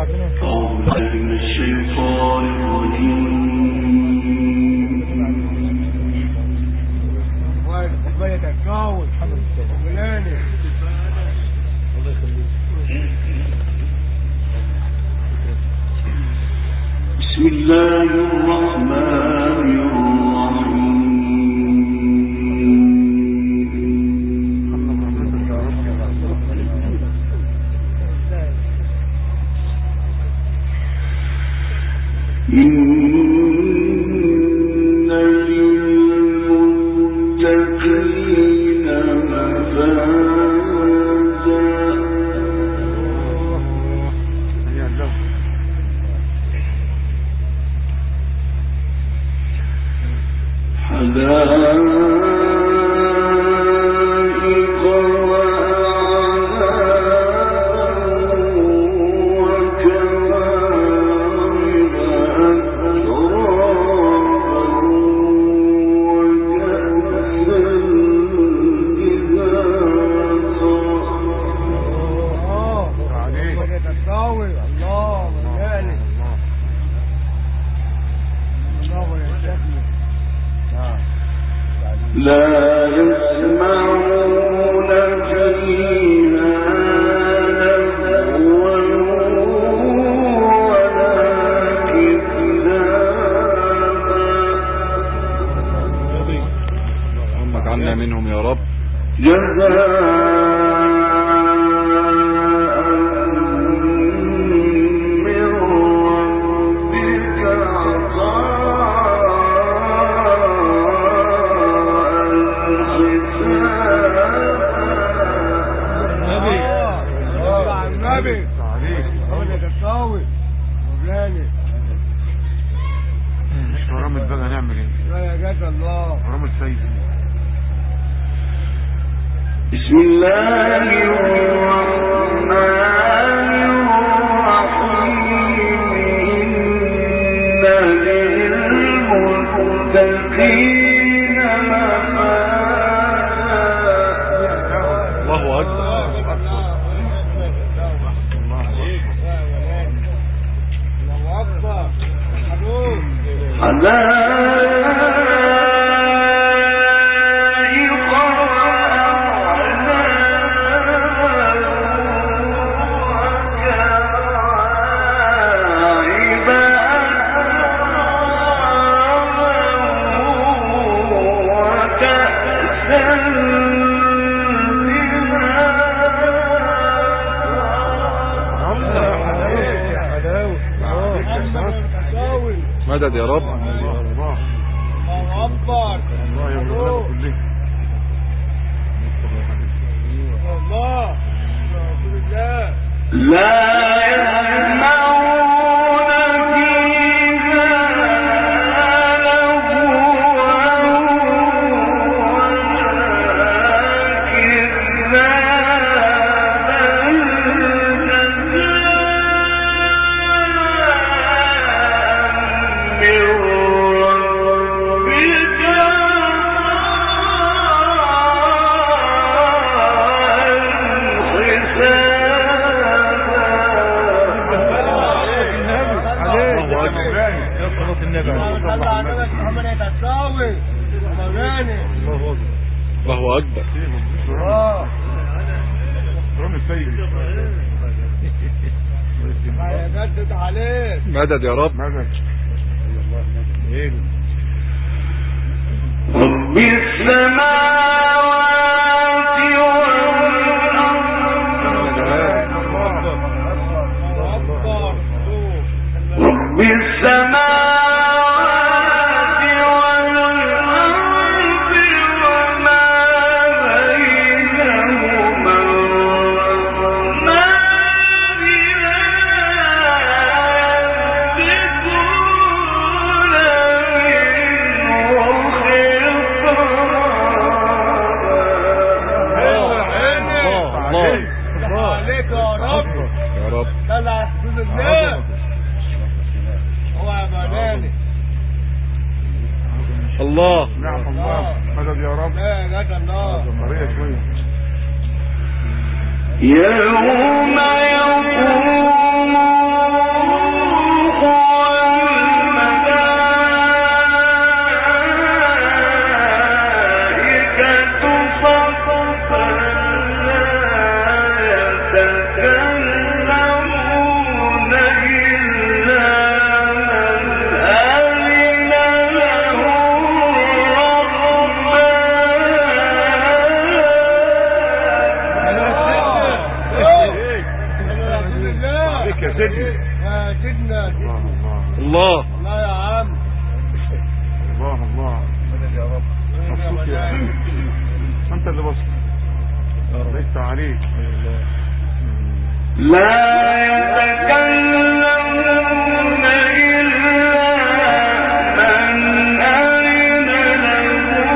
بسم الله الرحمن لا يسمعون فيها لغوا ولا كذابا. اللهم اجعلنا منهم يا رب. بسم الله الرحمن الرحيم. إن للمتقين مفازا. الله أكبر. مدد يا رب. الله أكبر. الله يرضى كله. الله. لا الله أكبر. مدد يا رب. مدد. رب السماوات والأرض. رب السماوات الله. نعم الله. مدد يا رب. يوم يقوم سيدنا يا سيدنا الله الله يا عم الله مبسوط يا أخي. انت اللي بص ليس عليك لا يتكلمون إلا من أذن له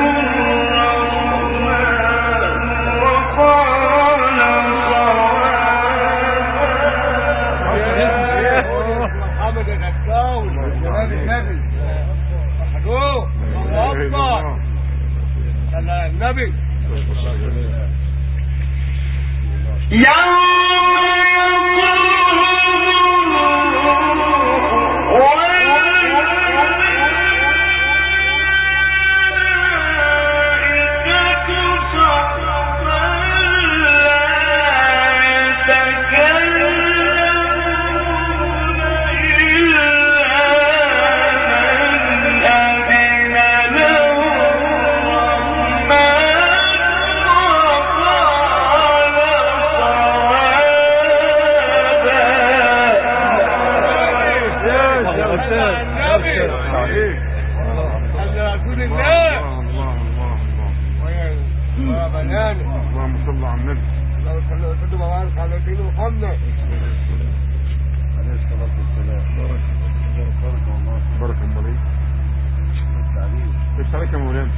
الرحمن وقال صوابا. محمد الأكاوي جلال النبي أحدوه الله أكبر صلى على النبي. اللهم صل على النبي. اللهم صل وسلم وبارك على سيدنا محمد عليه الصلاة والسلام. بارك الله فيك. ليش عليك يا مولانا؟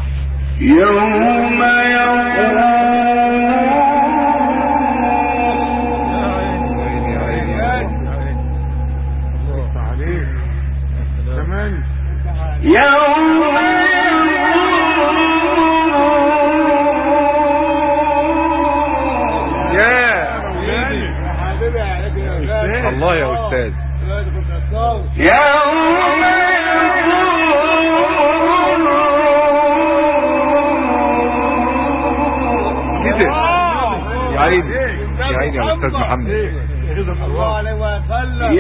يوم الله يا أستاذ. كده يا عيني يا عيني يا أستاذ محمد. الله عليه وسلم.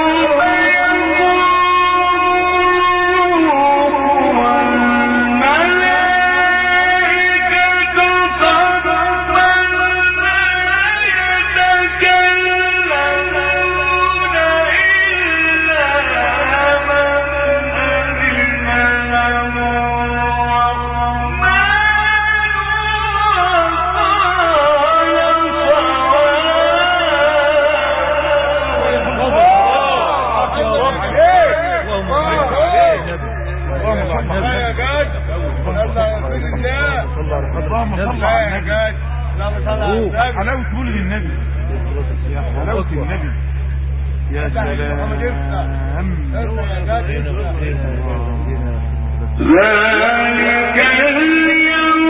حلاوة مولد النبي يا حلاوة النبي يا سلام. ذلك اليوم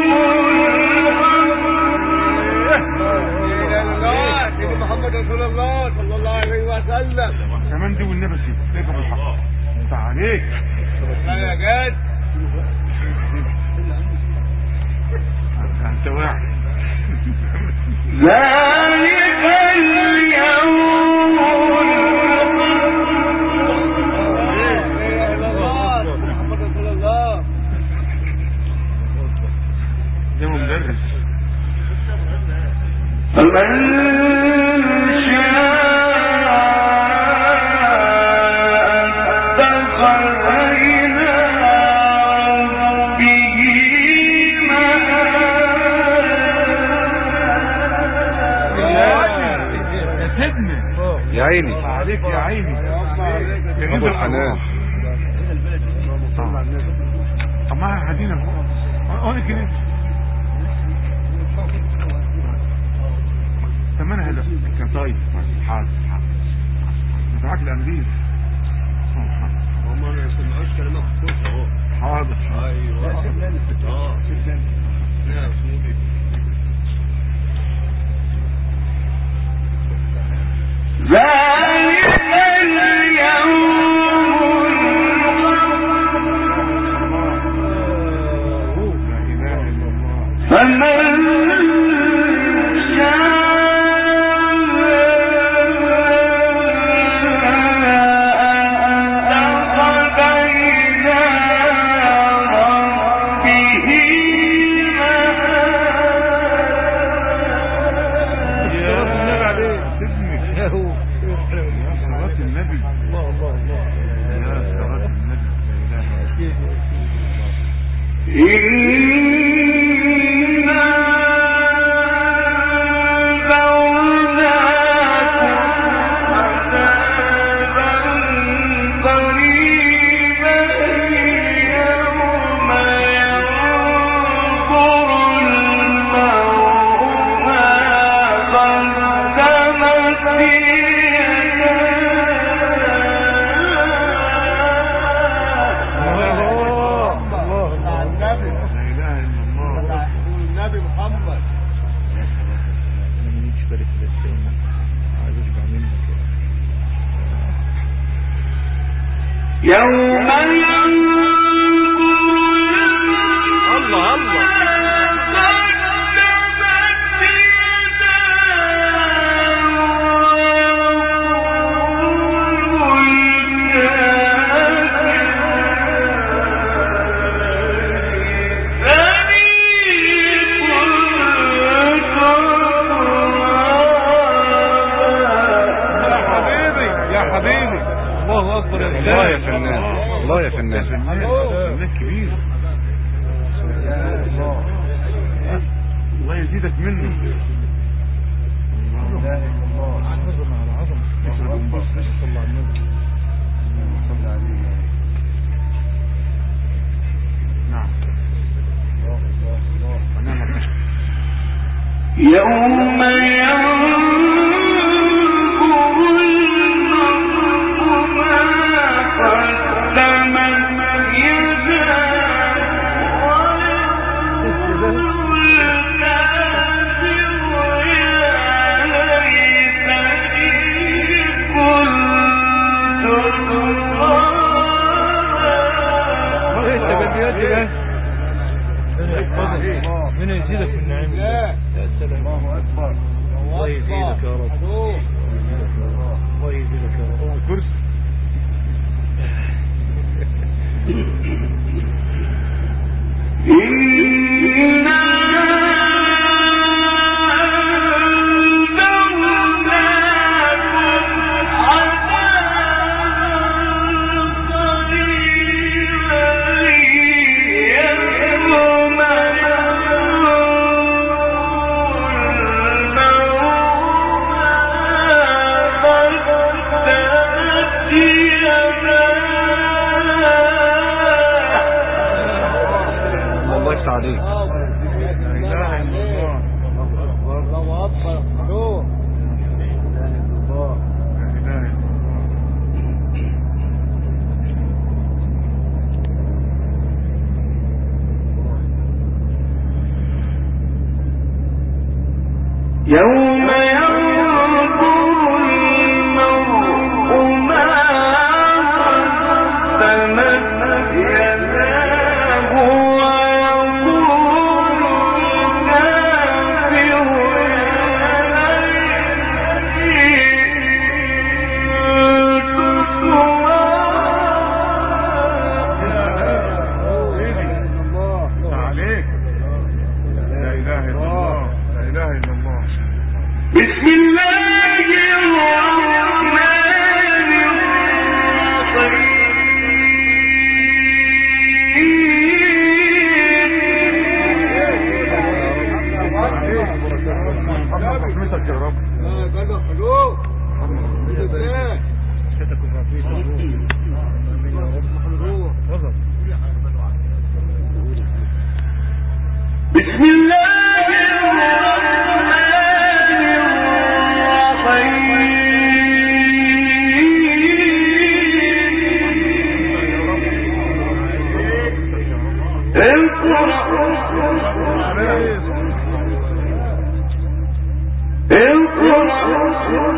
سيدي محمد رسول الله صلى الله عليه وسلم. كمان دي والنبي سيدي بالحق انت عليك يا جاد انت واحد. ذلك اليوم محمد رسول الله. ده مدرس. فمن شاء يا عيني عليك يا عيني يا ابو الحنان. طب ما هدينا اهو كده. طب انا هذا كان طيب حاضر معاك الامريك هم ما يسمعوش كلمات الصوت اهو. حاضر ايوه ذلك اليوم لا اله الا الله. فمن شاء اتخذ إلى ربه صلاة النبي. الله الله الله يا صلاة النبي. لا إله يوم الله يا فنان. الله يا فنان. فنان كبير. الله يزيدك منه. لا اله الا الله. عظمه على عظمه. صلى على النبي. صلى عليه. نعم. الله الله الله. يوم من يزيدك من نعيم الله. يا سلام. الله اكبر. الله يزيدك يا رب. الله يزيدك يا رب. كرسي. عليك. يوم ينظر المرء ما قدمت يداه ويقول الكافر بسم الله الرحمن الرحيم. رحمتك يا رب. بسم الله الرحمن الرحيم. اقرأ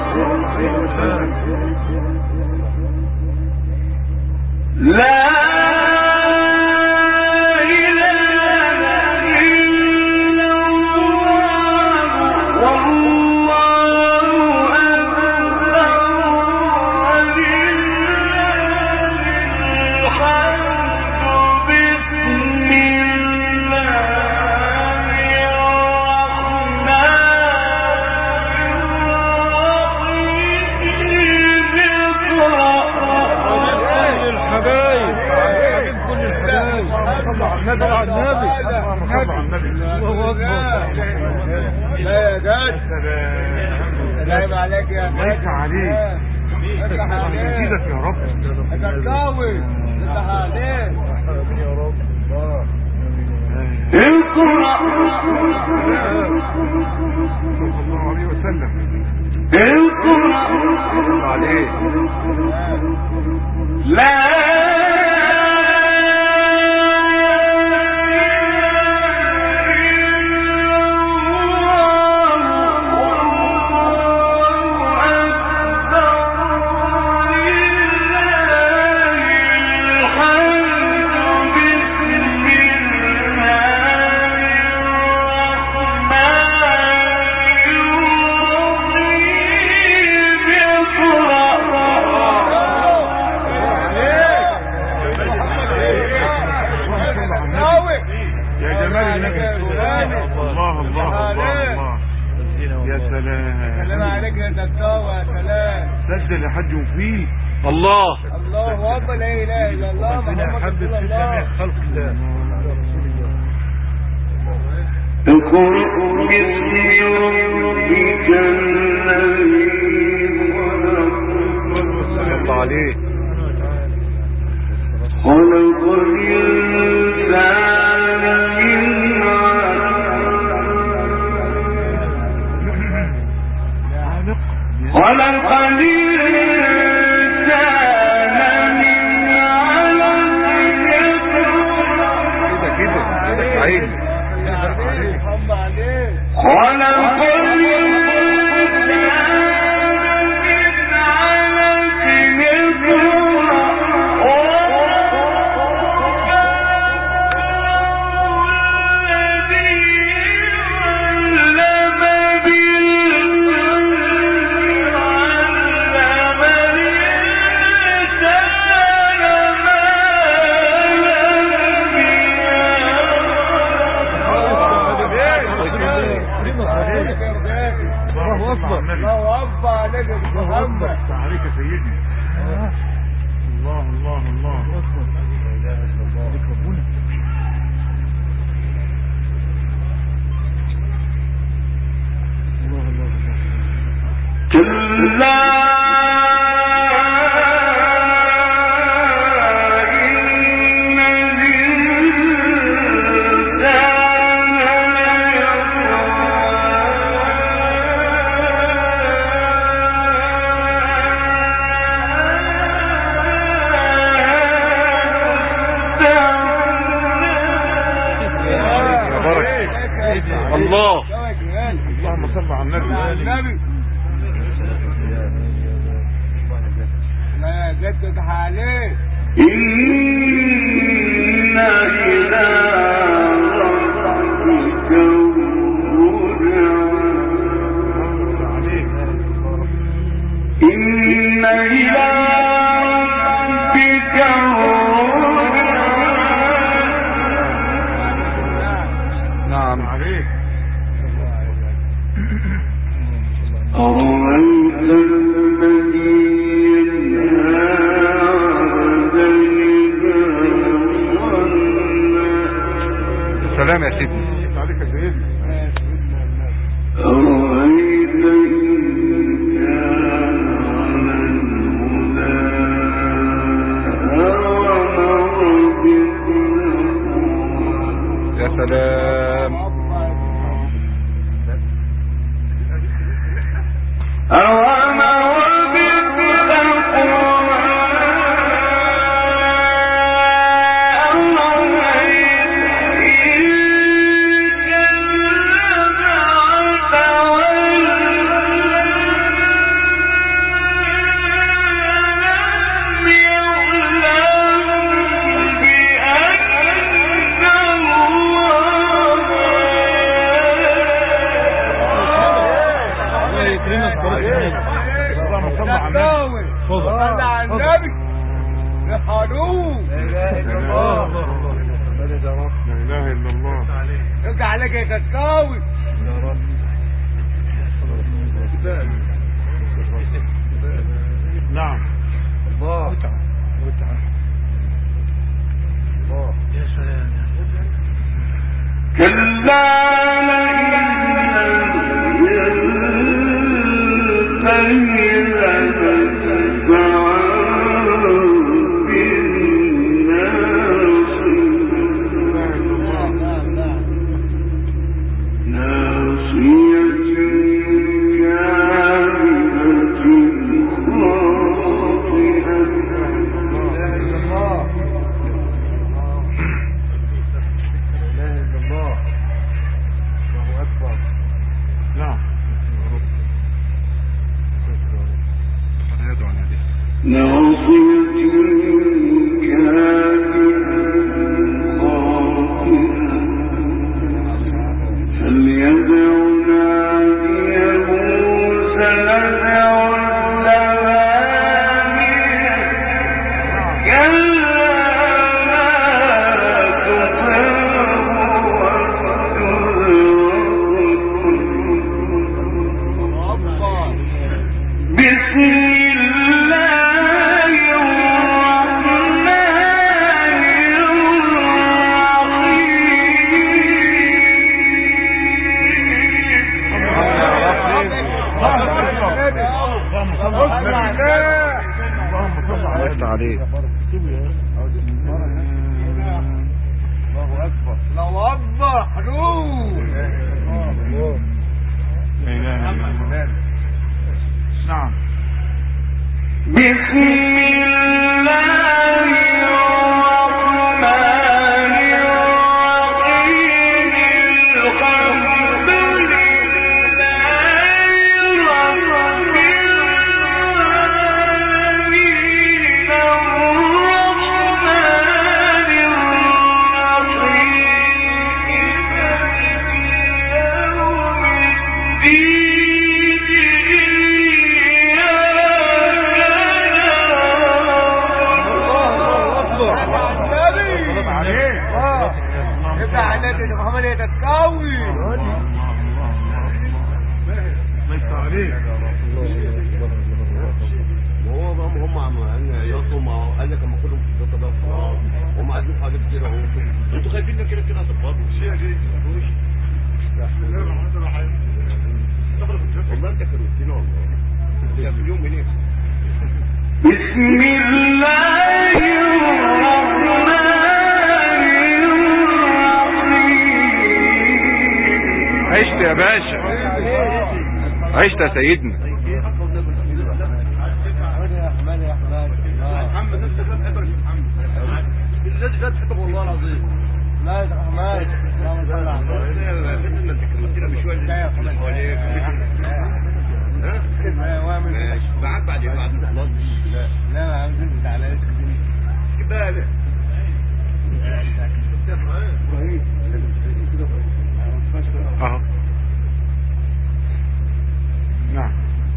دايما عليك يا ليس عليك يزيدك يا رب تركاوي افتح عليك يا رب اقرأ صلى الله عليه وسلم اقرأ عليه لا سجل حج فيه الله اكبر لا اله الا الله ربنا يحبب في جميع خلق الله اقرأ باسم ربك الذي صلى عليه خلق الإنسان من علق خلق الإنسان من علق كده عين خلق الله اكبر عليك يا محمد عليك يا سيدي الله الله الله اكبر لا اله الا الله ربنا الله الله كلا الله اللهم صل على النبي لا جدد عليه إن إلى ربك الرجعى إن إلى ربك الرجعى نعم عليك أرأيت الذي ينهى عبدا إذا صلى السلام يا سيدي عليك يا سيدي أرأيت إن كان على الهدى أوامر بالتقوى يا سلام أوامر بالتقوى صلى على النبي بحلول لا اله الا الله لا اله الا الله يرجع عليك يا كتكاوي يا رب نعم الله متعة الله يا سلام كلا عشت يا باشا، عشت يا سيدنا. والله العظيم لا يا حماد انت كلمتنا بشويه بعد بعد خلاص. لا ما عاوزين على كده اهو نعم.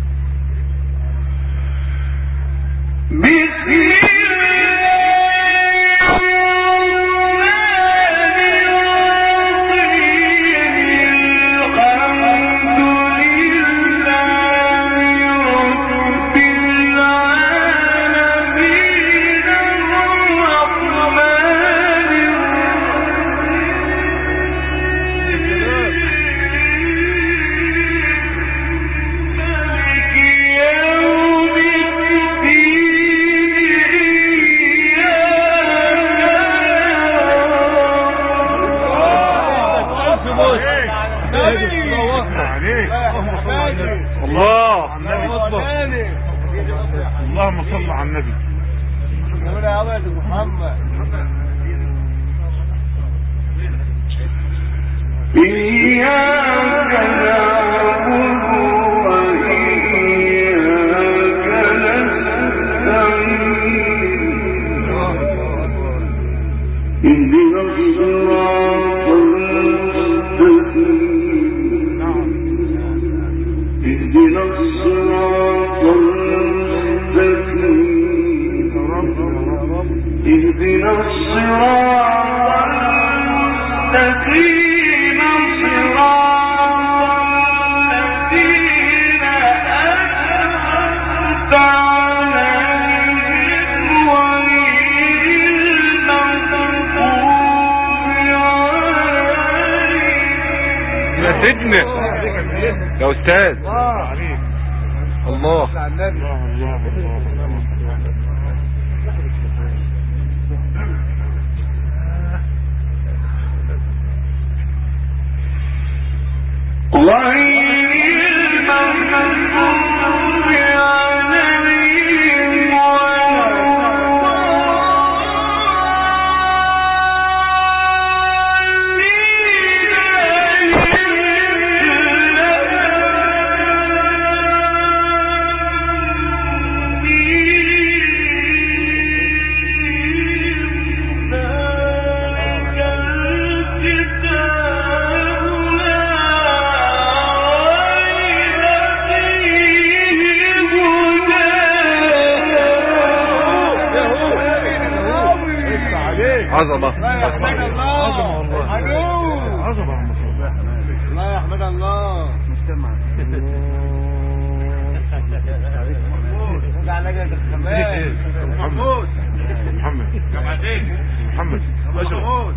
اللهم صل على النبي. يقول يا ولد محمد إياك نعبد وإياك نستعين اهدنا الصراط المستقيم اهدنا الصراط المستقيم اهدنا الصراط المستقيم صراط الذين أنعمت عليهم غير المغضوب عليهم. يا سيدنا يا أستاذ الله على النبي. عظمة الله يحمد الله. عظمة الله يحمد الله. مجتمع على لجنة الخمال. محمد محمد محمود.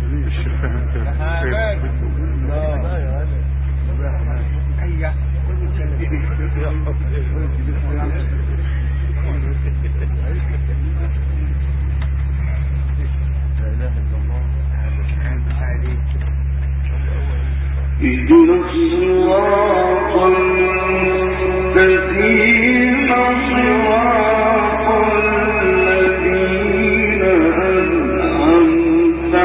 اهدنا الصراط المستقيم صراط الذين أنعمت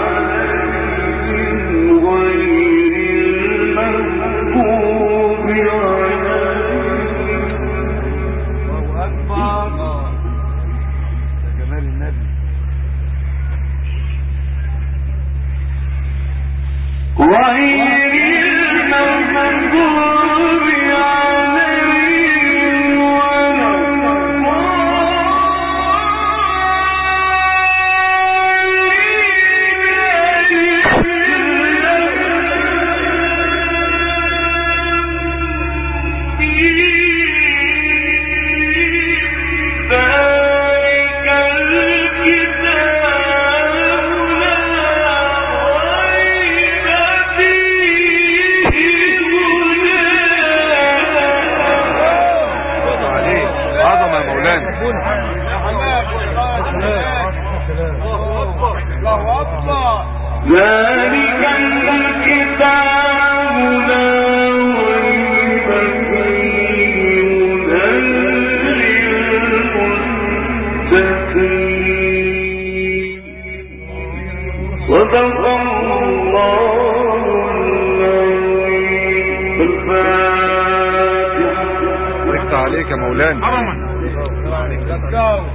عليهم غير المغضوب عليهم. الله أكبر. جمال النبي. ذلك الكتاب لا ريب فيه هدى للمتقين. صدق الله العظيم. الفاتحة. وقت عليك يا مولانا. Let's go.